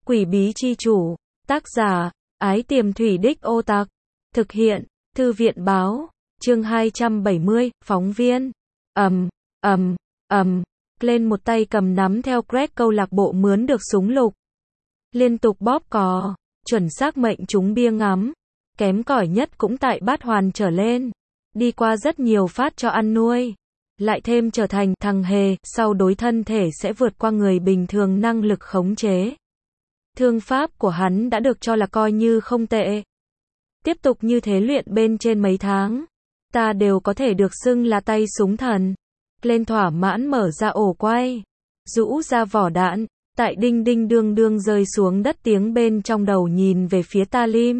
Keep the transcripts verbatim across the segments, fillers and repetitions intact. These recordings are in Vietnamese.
Quỷ bí chi chủ, tác giả, Ái Tiềm Thủy Đích Ô Tặc, thực hiện, Thư viện báo, chương hai trăm bảy mươi, phóng viên, ầm, ầm, ầm, lên một tay cầm nắm theo Greg câu lạc bộ mướn được súng lục. Liên tục bóp cò, chuẩn xác mệnh trúng bia ngắm, kém cỏi nhất cũng tại bát hoàn trở lên, đi qua rất nhiều phát cho ăn nuôi. Lại thêm trở thành thằng hề, sau đối thân thể sẽ vượt qua người bình thường năng lực khống chế. Thương pháp của hắn đã được cho là coi như không tệ. Tiếp tục như thế luyện bên trên mấy tháng, ta đều có thể được xưng là tay súng thần. Lên thỏa mãn mở ra ổ quay, rũ ra vỏ đạn, tại đinh đinh đương đương rơi xuống đất tiếng bên trong đầu nhìn về phía Talim.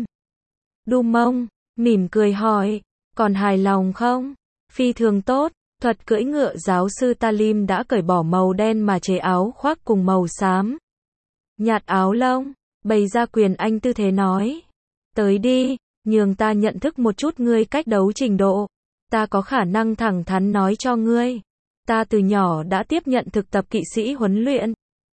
Đu mông, mỉm cười hỏi, còn hài lòng không? Phi thường tốt. Thuật cưỡi ngựa giáo sư Talim đã cởi bỏ màu đen mà chế áo khoác cùng màu xám nhạt áo lông, bày ra quyền anh tư thế nói. Tới đi, nhường ta nhận thức một chút ngươi cách đấu trình độ. Ta có khả năng thẳng thắn nói cho ngươi. Ta từ nhỏ đã tiếp nhận thực tập kỵ sĩ huấn luyện.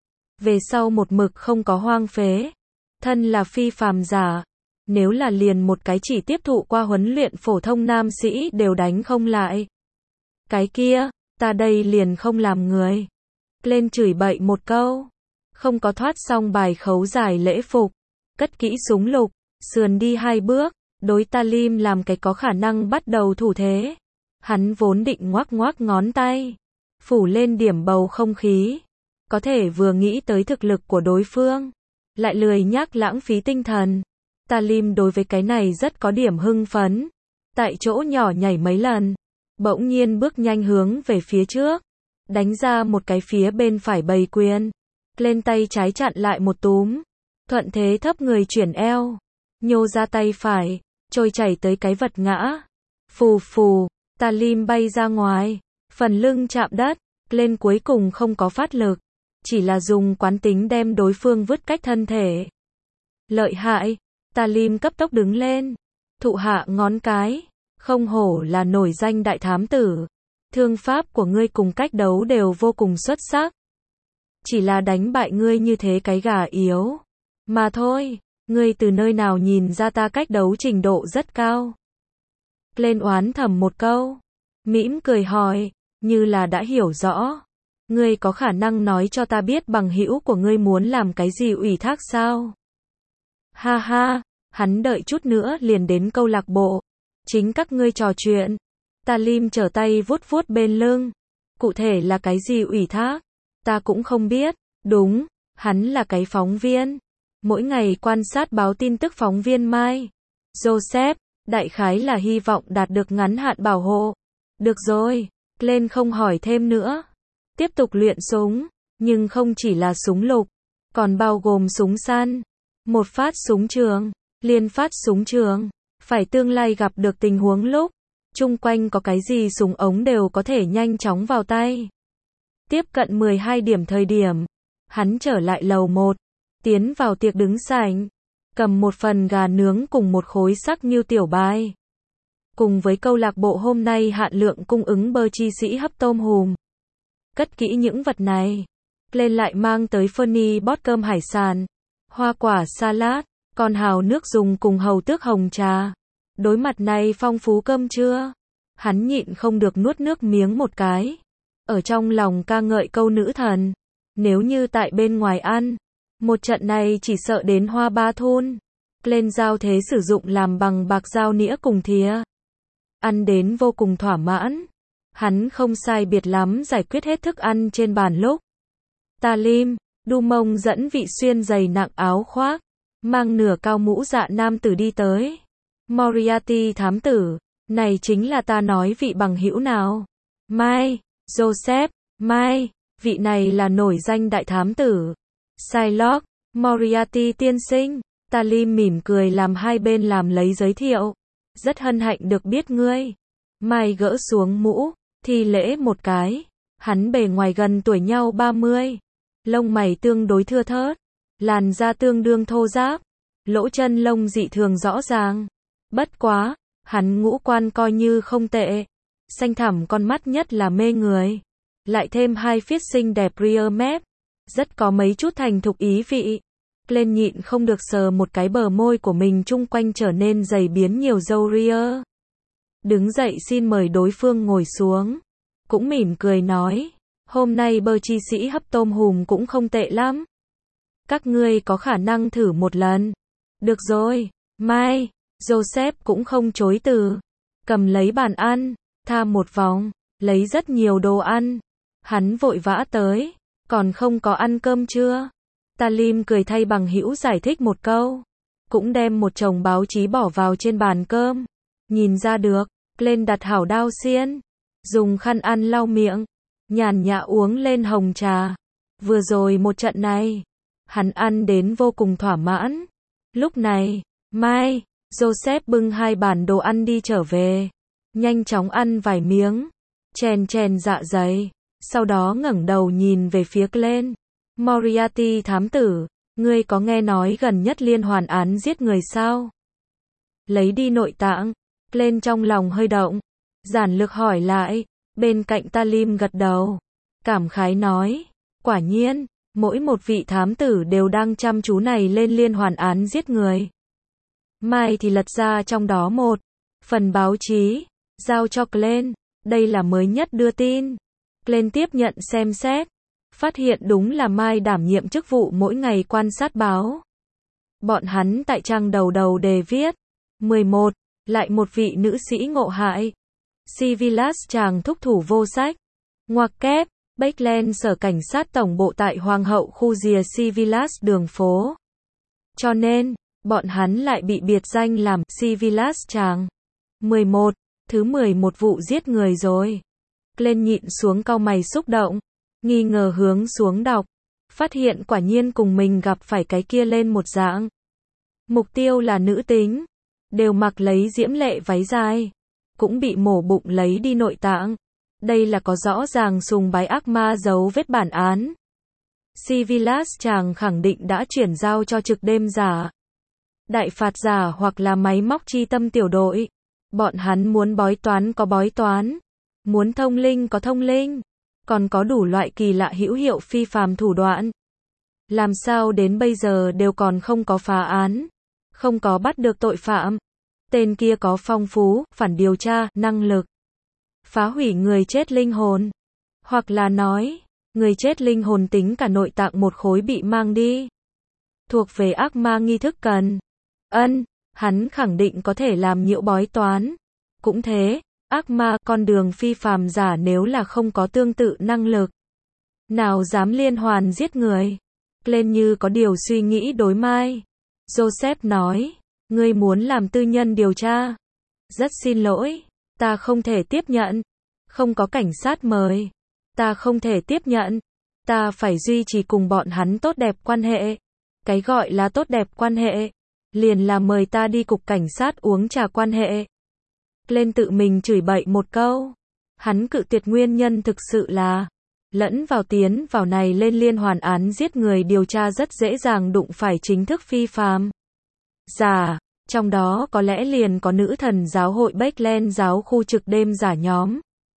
Về sau một mực không có hoang phế. Thân là phi phàm giả. Nếu là liền một cái chỉ tiếp thụ qua huấn luyện phổ thông nam sĩ đều đánh không lại. Cái kia, ta đây liền không làm người. Lên chửi bậy một câu. Không có thoát xong bài khấu giải lễ phục. Cất kỹ súng lục, sườn đi hai bước, đối Talim làm cái có khả năng bắt đầu thủ thế. Hắn vốn định ngoác ngoác ngón tay, phủ lên điểm bầu không khí. Có thể vừa nghĩ tới thực lực của đối phương, lại lười nhác lãng phí tinh thần. Talim đối với cái này rất có điểm hưng phấn. Tại chỗ nhỏ nhảy mấy lần. Bỗng nhiên bước nhanh hướng về phía trước, đánh ra một cái phía bên phải bày quyền, lên tay trái chặn lại một túm, thuận thế thấp người chuyển eo, nhô ra tay phải, trôi chảy tới cái vật ngã, phù phù, Talim bay ra ngoài, phần lưng chạm đất, lên cuối cùng không có phát lực, chỉ là dùng quán tính đem đối phương vứt cách thân thể. Lợi hại, Talim cấp tốc đứng lên, thụ hạ ngón cái. Không hổ là nổi danh đại thám tử. Thương pháp của ngươi cùng cách đấu đều vô cùng xuất sắc. Chỉ là đánh bại ngươi như thế cái gà yếu. Mà thôi, ngươi từ nơi nào nhìn ra ta cách đấu trình độ rất cao. Lên oán thầm một câu. Mỉm cười hỏi, như là đã hiểu rõ. Ngươi có khả năng nói cho ta biết bằng hữu của ngươi muốn làm cái gì ủy thác sao? Ha ha, hắn đợi chút nữa liền đến câu lạc bộ. Chính các ngươi trò chuyện. Talim trở tay vuốt vuốt bên lưng. Cụ thể là cái gì ủy thác? Ta cũng không biết. Đúng, hắn là cái phóng viên. Mỗi ngày quan sát báo tin tức phóng viên Mai. Joseph, đại khái là hy vọng đạt được ngắn hạn bảo hộ. Được rồi, lên không hỏi thêm nữa. Tiếp tục luyện súng, nhưng không chỉ là súng lục, còn bao gồm súng săn. Một phát súng trường, liên phát súng trường. Phải tương lai gặp được tình huống lúc, chung quanh có cái gì súng ống đều có thể nhanh chóng vào tay. Tiếp cận mười hai điểm thời điểm, hắn trở lại lầu một, tiến vào tiệc đứng sảnh, cầm một phần gà nướng cùng một khối sắc như tiểu bài. Cùng với câu lạc bộ hôm nay hạn lượng cung ứng bơ chi sĩ hấp tôm hùm. Cất kỹ những vật này, lên lại mang tới Fernie bót cơm hải sản, hoa quả salad. Còn hào nước dùng cùng hầu tước hồng trà. Đối mặt này phong phú cơm trưa, hắn nhịn không được nuốt nước miếng một cái. Ở trong lòng ca ngợi câu nữ thần. Nếu như tại bên ngoài ăn, một trận này chỉ sợ đến hoa ba thun. Lên giao thế sử dụng làm bằng bạc dao nĩa cùng thìa. Ăn đến vô cùng thỏa mãn. Hắn không sai biệt lắm giải quyết hết thức ăn trên bàn lúc. Talim, đu mông dẫn vị xuyên dày nặng áo khoác. Mang nửa cao mũ dạ nam tử đi tới. Moriarty thám tử, này chính là ta nói vị bằng hữu nào. Mai, Joseph, Mai, vị này là nổi danh đại thám tử. Shylock, Moriarty tiên sinh. Talim mỉm cười làm hai bên làm lấy giới thiệu. Rất hân hạnh được biết ngươi. Mai gỡ xuống mũ, thi lễ một cái. Hắn bề ngoài gần tuổi nhau ba mươi. Lông mày tương đối thưa thớt. Làn da tương đương thô ráp, lỗ chân lông dị thường rõ ràng. Bất quá, hắn ngũ quan coi như không tệ. Xanh thẳm con mắt nhất là mê người. Lại thêm hai phiết xinh đẹp rear mép, rất có mấy chút thành thục ý vị. Glenn nhịn không được sờ một cái bờ môi của mình chung quanh trở nên dày biến nhiều râu ria. Đứng dậy xin mời đối phương ngồi xuống. Cũng mỉm cười nói, hôm nay bơ chi sĩ hấp tôm hùm cũng không tệ lắm. Các ngươi có khả năng thử một lần. Được rồi, Mai. Joseph cũng không chối từ. Cầm lấy bàn ăn, tham một vòng, lấy rất nhiều đồ ăn. Hắn vội vã tới, còn không có ăn cơm chưa? Talim cười thay bằng hữu giải thích một câu. Cũng đem một chồng báo chí bỏ vào trên bàn cơm. Nhìn ra được, lên đặt hảo đao xiên. Dùng khăn ăn lau miệng. Nhàn nhã uống lên hồng trà. Vừa rồi một trận này, hắn ăn đến vô cùng thỏa mãn. Lúc này, Mai, Joseph bưng hai bàn đồ ăn đi trở về. Nhanh chóng ăn vài miếng. Chèn chèn dạ dày. Sau đó ngẩng đầu nhìn về phía Glenn. Moriarty thám tử, ngươi có nghe nói gần nhất liên hoàn án giết người sao? Lấy đi nội tạng. Glenn trong lòng hơi động. Giản lược hỏi lại. Bên cạnh Talim gật đầu. Cảm khái nói. Quả nhiên, mỗi một vị thám tử đều đang chăm chú này lên liên hoàn án giết người. Mai thì lật ra trong đó một phần báo chí, giao cho Glenn. Đây là mới nhất đưa tin. Glenn tiếp nhận xem xét. Phát hiện đúng là Mai đảm nhiệm chức vụ mỗi ngày quan sát báo. Bọn hắn tại trang đầu đầu đề viết. mười một. Lại một vị nữ sĩ ngộ hại. Civilas chàng thúc thủ vô sách. Ngoặc kép. Bakeland sở cảnh sát tổng bộ tại Hoàng hậu khu rìa Civilas đường phố. Cho nên, bọn hắn lại bị biệt danh làm Civilas chàng. mười một. Thứ mười một vụ giết người rồi. Glenn nhịn xuống cau mày xúc động. Nghi ngờ hướng xuống đọc. Phát hiện quả nhiên cùng mình gặp phải cái kia lên một dạng. Mục tiêu là nữ tính. Đều mặc lấy diễm lệ váy dài. Cũng bị mổ bụng lấy đi nội tạng. Đây là có rõ ràng sùng bái ác ma giấu vết bản án. Civilas chàng khẳng định đã chuyển giao cho trực đêm giả. Đại phạt giả hoặc là máy móc chi tâm tiểu đội. Bọn hắn muốn bói toán có bói toán. Muốn thông linh có thông linh. Còn có đủ loại kỳ lạ hữu hiệu phi phàm thủ đoạn. Làm sao đến bây giờ đều còn không có phá án. Không có bắt được tội phạm. Tên kia có phong phú, phản điều tra, năng lực. Phá hủy người chết linh hồn. Hoặc là nói, người chết linh hồn tính cả nội tạng một khối bị mang đi. Thuộc về ác ma nghi thức cần. Ân, hắn khẳng định có thể làm nhiễu bói toán. Cũng thế, ác ma con đường phi phàm giả nếu là không có tương tự năng lực. Nào dám liên hoàn giết người. Glenn như có điều suy nghĩ đối Mai. Joseph nói, ngươi muốn làm tư nhân điều tra. Rất xin lỗi. Ta không thể tiếp nhận. Không có cảnh sát mời. Ta không thể tiếp nhận. Ta phải duy trì cùng bọn hắn tốt đẹp quan hệ. Cái gọi là tốt đẹp quan hệ. Liền là mời ta đi cục cảnh sát uống trà quan hệ. Lên tự mình chửi bậy một câu. Hắn cự tuyệt nguyên nhân thực sự là lẫn vào tiến vào này lên liên hoàn án giết người điều tra rất dễ dàng đụng phải chính thức phi phàm. Giả. Trong đó có lẽ liền có nữ thần giáo hội Bakeland giáo khu trực đêm giả nhóm.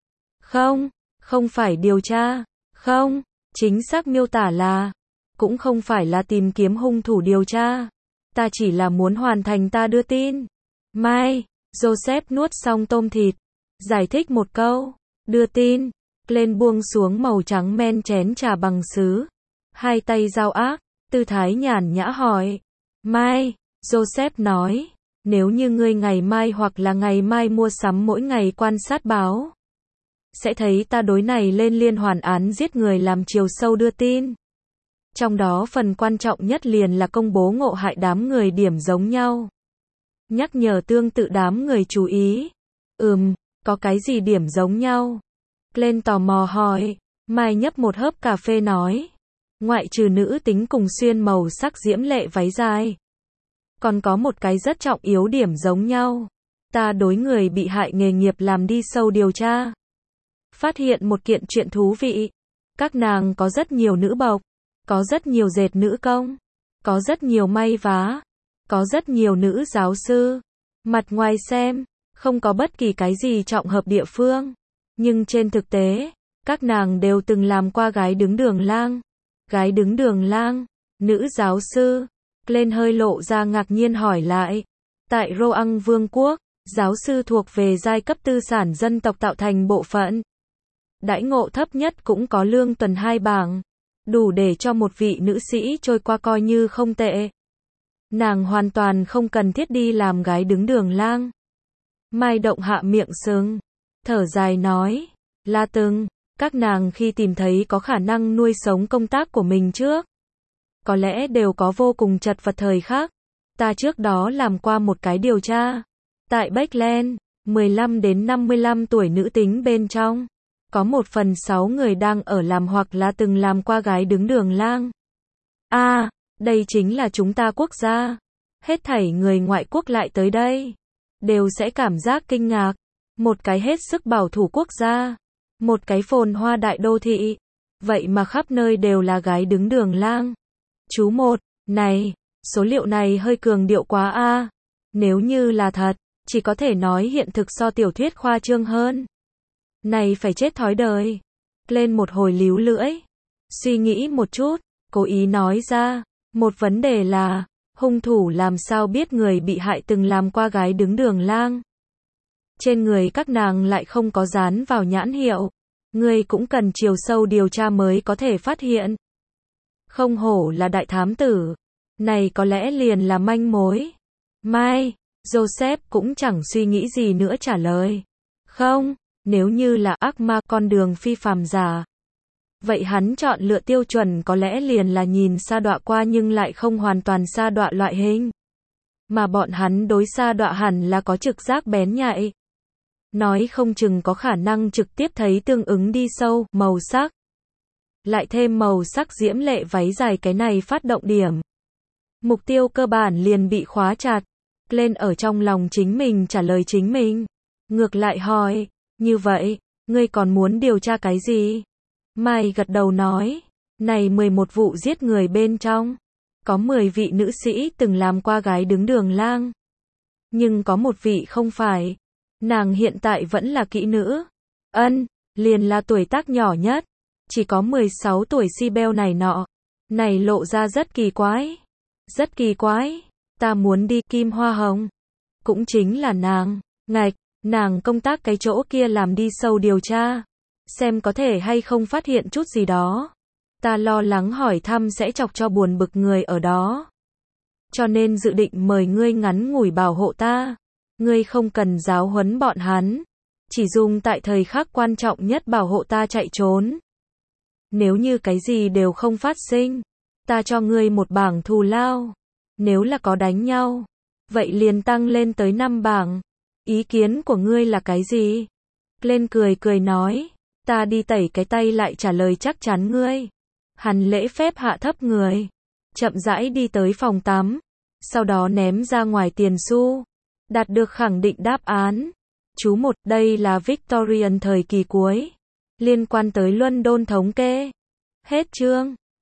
Không, không phải điều tra. Không, chính xác miêu tả là. Cũng không phải là tìm kiếm hung thủ điều tra. Ta chỉ là muốn hoàn thành ta đưa tin. Mai, Joseph nuốt xong tôm thịt. Giải thích một câu. Đưa tin. Lên buông xuống màu trắng men chén trà bằng sứ. Hai tay giao ác. Tư thái nhàn nhã hỏi. Mai. Joseph nói, nếu như ngươi ngày mai hoặc là ngày mai mua sắm mỗi ngày quan sát báo, sẽ thấy ta đối này lên liên hoàn án giết người làm chiều sâu đưa tin. Trong đó phần quan trọng nhất liền là công bố ngộ hại đám người điểm giống nhau. Nhắc nhở tương tự đám người chú ý. Ừm, có cái gì điểm giống nhau? Glenn tò mò hỏi. Mai nhấp một hớp cà phê nói. Ngoại trừ nữ tính cùng xuyên màu sắc diễm lệ váy dài. Còn có một cái rất trọng yếu điểm giống nhau. Ta đối người bị hại nghề nghiệp làm đi sâu điều tra. Phát hiện một kiện chuyện thú vị. Các nàng có rất nhiều nữ bộc. Có rất nhiều dệt nữ công. Có rất nhiều may vá. Có rất nhiều nữ giáo sư. Mặt ngoài xem, không có bất kỳ cái gì trọng hợp địa phương. Nhưng trên thực tế, các nàng đều từng làm qua gái đứng đường lang. Gái đứng đường lang, nữ giáo sư, Glenn hơi lộ ra ngạc nhiên hỏi lại. Tại Roang Vương quốc, giáo sư thuộc về giai cấp tư sản dân tộc tạo thành bộ phận. Đãi ngộ thấp nhất cũng có lương tuần hai bảng. Đủ để cho một vị nữ sĩ trôi qua coi như không tệ. Nàng hoàn toàn không cần thiết đi làm gái đứng đường lang. Mai Động hạ miệng sưng, thở dài nói, La Từng, các nàng khi tìm thấy có khả năng nuôi sống công tác của mình trước, có lẽ đều có vô cùng chật vật thời khắc. Ta trước đó làm qua một cái điều tra. Tại Beckland, mười lăm đến năm mươi lăm tuổi nữ tính bên trong, có một phần sáu người đang ở làm hoặc là từng làm qua gái đứng đường lang. A, à, đây chính là chúng ta quốc gia. Hết thảy người ngoại quốc lại tới đây, đều sẽ cảm giác kinh ngạc. Một cái hết sức bảo thủ quốc gia, một cái phồn hoa đại đô thị, vậy mà khắp nơi đều là gái đứng đường lang. Chú một, này, số liệu này hơi cường điệu quá a. À. Nếu như là thật, chỉ có thể nói hiện thực so tiểu thuyết khoa trương hơn. Này phải chết thói đời. Lên một hồi líu lưỡi, suy nghĩ một chút, cố ý nói ra, một vấn đề là, hung thủ làm sao biết người bị hại từng làm qua gái đứng đường lang. Trên người các nàng lại không có dán vào nhãn hiệu. Ngươi cũng cần chiều sâu điều tra mới có thể phát hiện. Không hổ là đại thám tử. Này có lẽ liền là manh mối. Mai, Joseph cũng chẳng suy nghĩ gì nữa trả lời. Không, nếu như là ác ma con đường phi phàm giả, vậy hắn chọn lựa tiêu chuẩn có lẽ liền là nhìn sa đọa qua nhưng lại không hoàn toàn sa đọa loại hình. Mà bọn hắn đối sa đọa hẳn là có trực giác bén nhạy. Nói không chừng có khả năng trực tiếp thấy tương ứng đi sâu, màu sắc. Lại thêm màu sắc diễm lệ váy dài cái này phát động điểm. Mục tiêu cơ bản liền bị khóa chặt. Lên ở trong lòng chính mình trả lời chính mình. Ngược lại hỏi, như vậy, ngươi còn muốn điều tra cái gì? Mai gật đầu nói, này mười một vụ giết người bên trong, có mười vị nữ sĩ từng làm qua gái đứng đường lang. Nhưng có một vị không phải. Nàng hiện tại vẫn là kỹ nữ. Ân, liền là tuổi tác nhỏ nhất. Chỉ có mười sáu tuổi si beo này nọ. Này lộ ra rất kỳ quái. Rất kỳ quái. Ta muốn đi Kim Hoa Hồng. Cũng chính là nàng. Ngạch, nàng công tác cái chỗ kia làm đi sâu điều tra. Xem có thể hay không phát hiện chút gì đó. Ta lo lắng hỏi thăm sẽ chọc cho buồn bực người ở đó. Cho nên dự định mời ngươi ngắn ngủi bảo hộ ta. Ngươi không cần giáo huấn bọn hắn. Chỉ dùng tại thời khắc quan trọng nhất bảo hộ ta chạy trốn. Nếu như cái gì đều không phát sinh, ta cho ngươi một bảng thù lao. Nếu là có đánh nhau, vậy liền tăng lên tới năm bảng. Ý kiến của ngươi là cái gì? Lên cười cười nói, ta đi tẩy cái tay lại trả lời chắc chắn ngươi. Hắn lễ phép hạ thấp người, chậm rãi đi tới phòng tắm, sau đó ném ra ngoài tiền xu. Đạt được khẳng định đáp án. Chú một, đây là Victorian thời kỳ cuối. Liên quan tới London thống kê. Hết chương.